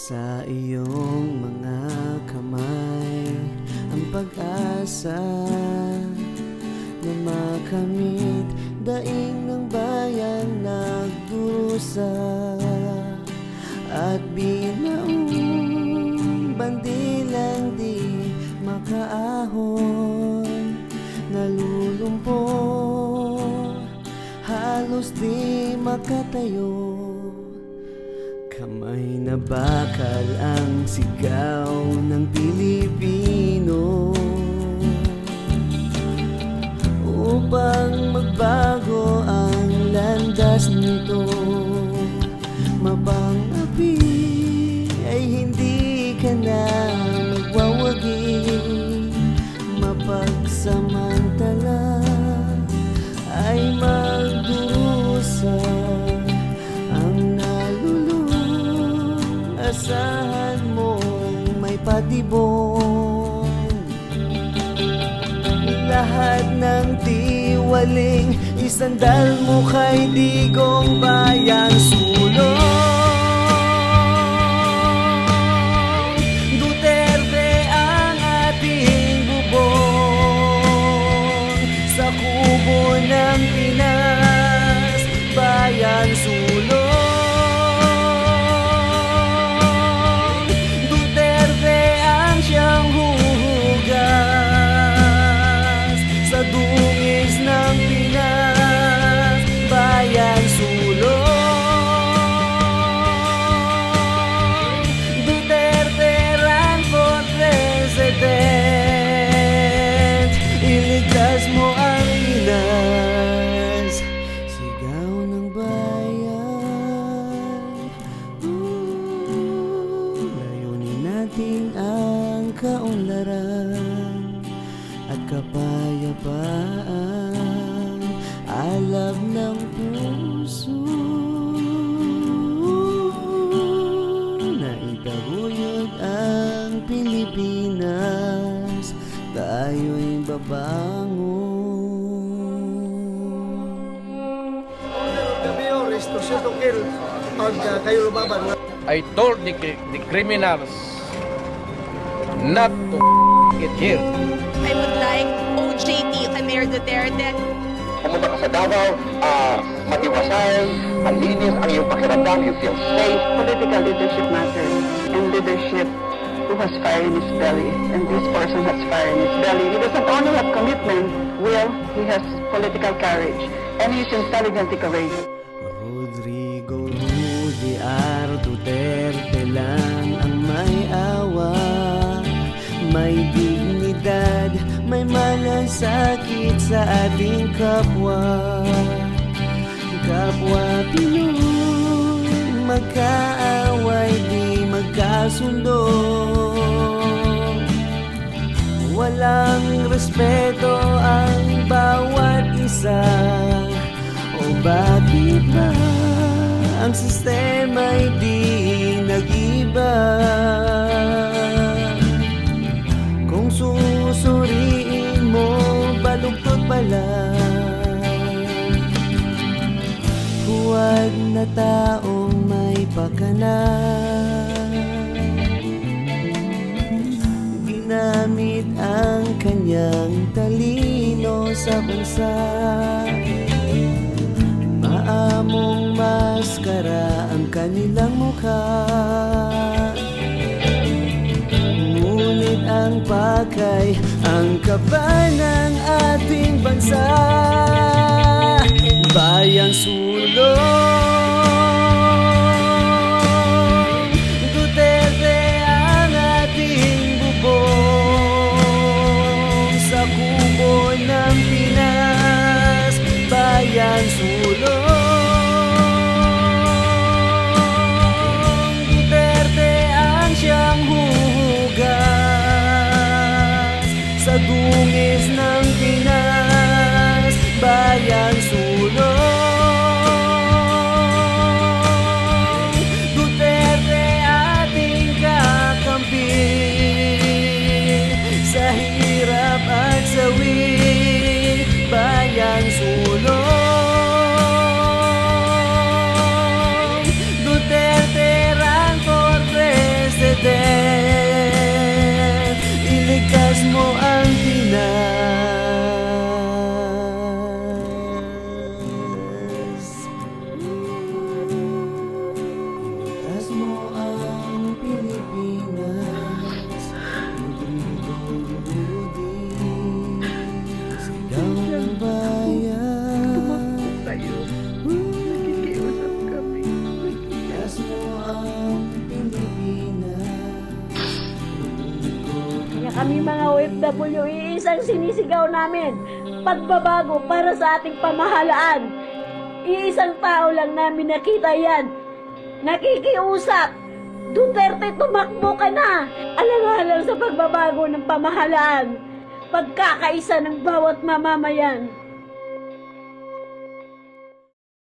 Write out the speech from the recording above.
Sa iyong mga kamay ang pag-asa na makamit daing ng bayang nagdurusa at binaong bandilang di makaahon, nalulumpo halos di makatayo. Kamay na bakal ang sigaw ng Pilipino upang magbago ang landas nito. Mapang-api ay hindi ka na magwawagi, mapagsamantala ay magdurusa. Asahan mong may patibong lahat ng tiwaling isandal mo kay digong bayan sulong. Duterte ang ating bubong sa kubo ng Pinas, bayan sulong. Siyang huhugas sa dungis ng Pinas, bayan sulong. Duterte run for president, iligtas mo ang Pinas. Sigaw ng bayan, layunin natin ang kaunlaran at kapayapaan, alab ng puso na itaguyod ang Pilipinas, tayo'y babangon. I told the criminals not to get here. I would like OJT and Mayor Duterte. Pumunta ka sa Davao, matiwasay, malinis ang iyong pakiramdam, you feel safe. Political leadership matters, and leadership who has fire in his belly, and this person has fire in his belly. He doesn't only have commitment, he has political courage, and he is intelligently courageous. Rodrigo Rudy R. Duterte lang ang may awa, may dignidad, may malasakit sa ating kapwa. Kapwa Pinoy, magkaaway di magkasundo, walang respeto ang bawat isa. O bakit ba ang sistema'y di nag-iba? Kung susuriin mo, balugtod pala. Huwag na taong may pakana, ginamit ang kanyang talino sa bansa. Maamong maskara ang kanilang mukha, ngunit ang pakay ang kaba ng ating bansa. Bayan sulong, Duterte ang ating bubong sa kubo ng Pinas, bayan sulong. Duterte ang siyang huhugas sa dungis ng Pinas, bayan sulong. Duterte ating kakampi sa hirap at sawi, bayan sulong. Duterte run for president. Kami mga OFW, iisang sinisigaw namin, pagbabago para sa ating pamahalaan. Iisang tao lang namin nakita yan. Nakikiusap. Duterte, tumakbo ka na. Alang-alang sa pagbabago ng pamahalaan. Pagkakaisa ng bawat mamamayan.